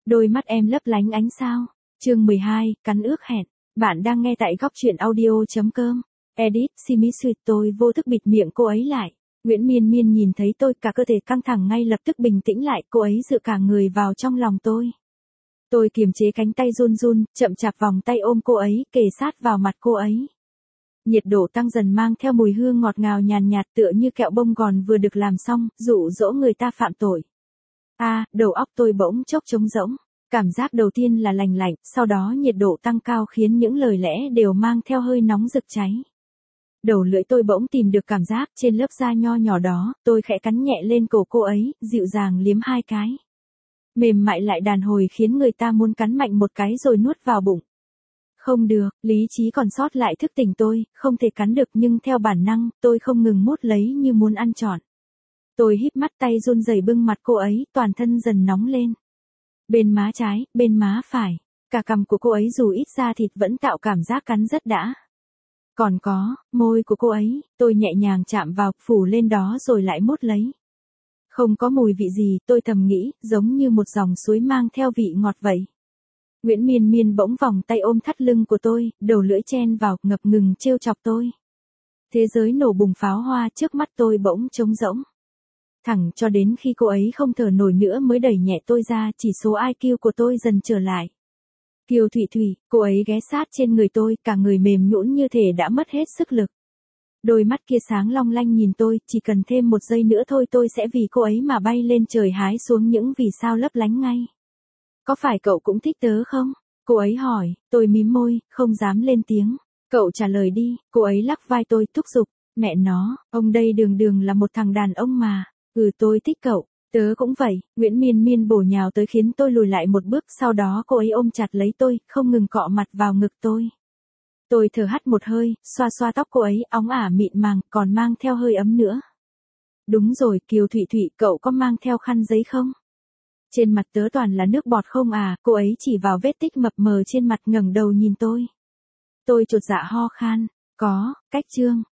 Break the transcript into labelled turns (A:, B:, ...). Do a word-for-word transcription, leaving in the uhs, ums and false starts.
A: Đôi mắt em lấp lánh ánh sao. Chương mười hai, cắn ước hẹn. Bạn đang nghe tại góc truyện audio chấm com. Edit, Simi Sweet. Tôi vô thức bịt miệng cô ấy lại. Nguyễn Miên Miên nhìn thấy tôi, cả cơ thể căng thẳng ngay lập tức bình tĩnh lại, cô ấy dựa cả người vào trong lòng tôi. Tôi kiềm chế cánh tay run run, chậm chạp vòng tay ôm cô ấy, kề sát vào mặt cô ấy. Nhiệt độ tăng dần mang theo mùi hương ngọt ngào nhàn nhạt tựa như kẹo bông gòn vừa được làm xong, dụ dỗ người ta phạm tội. A, à, đầu óc tôi bỗng chốc trống rỗng. Cảm giác đầu tiên là lành lạnh, sau đó nhiệt độ tăng cao khiến những lời lẽ đều mang theo hơi nóng rực cháy. Đầu lưỡi tôi bỗng tìm được cảm giác trên lớp da nho nhỏ đó, tôi khẽ cắn nhẹ lên cổ cô ấy, dịu dàng liếm hai cái. Mềm mại lại đàn hồi khiến người ta muốn cắn mạnh một cái rồi nuốt vào bụng. Không được, lý trí còn sót lại thức tỉnh tôi, không thể cắn được nhưng theo bản năng, tôi không ngừng mút lấy như muốn ăn trọn. Tôi híp mắt tay run rẩy bưng mặt cô ấy, toàn thân dần nóng lên. Bên má trái, bên má phải, cả cằm của cô ấy dù ít da thịt vẫn tạo cảm giác cắn rất đã. Còn có, môi của cô ấy, tôi nhẹ nhàng chạm vào, phủ lên đó rồi lại mút lấy. Không có mùi vị gì, tôi thầm nghĩ, giống như một dòng suối mang theo vị ngọt vậy. Nguyễn Miên Miên bỗng vòng tay ôm thắt lưng của tôi, đầu lưỡi chen vào, ngập ngừng trêu chọc tôi. Thế giới nổ bùng pháo hoa trước mắt tôi bỗng trống rỗng. Thẳng cho đến khi cô ấy không thở nổi nữa mới đẩy nhẹ tôi ra, chỉ số i kiu của tôi dần trở lại. Kiều Thụy Thủy, cô ấy ghé sát trên người tôi, cả người mềm nhũn như thể đã mất hết sức lực. Đôi mắt kia sáng long lanh nhìn tôi, chỉ cần thêm một giây nữa thôi tôi sẽ vì cô ấy mà bay lên trời hái xuống những vì sao lấp lánh ngay. Có phải cậu cũng thích tớ không? Cô ấy hỏi, tôi mím môi, không dám lên tiếng. Cậu trả lời đi, cô ấy lắc vai tôi, thúc giục. Mẹ nó, ông đây đường đường là một thằng đàn ông mà. Ừ, tôi thích cậu. Tớ cũng vậy. Nguyễn Miên Miên bổ nhào tới khiến tôi lùi lại một bước, sau đó cô ấy ôm chặt lấy tôi, không ngừng cọ mặt vào ngực tôi. Tôi thở hắt một hơi, xoa xoa tóc cô ấy, óng ả mịn màng, còn mang theo hơi ấm nữa. Đúng rồi, Kiều Thụy Thụy, cậu có mang theo khăn giấy không? Trên mặt tớ toàn là nước bọt không à, cô ấy chỉ vào vết tích mập mờ trên mặt, ngẩng đầu nhìn tôi. Tôi chột dạ ho khan, có, cách chương,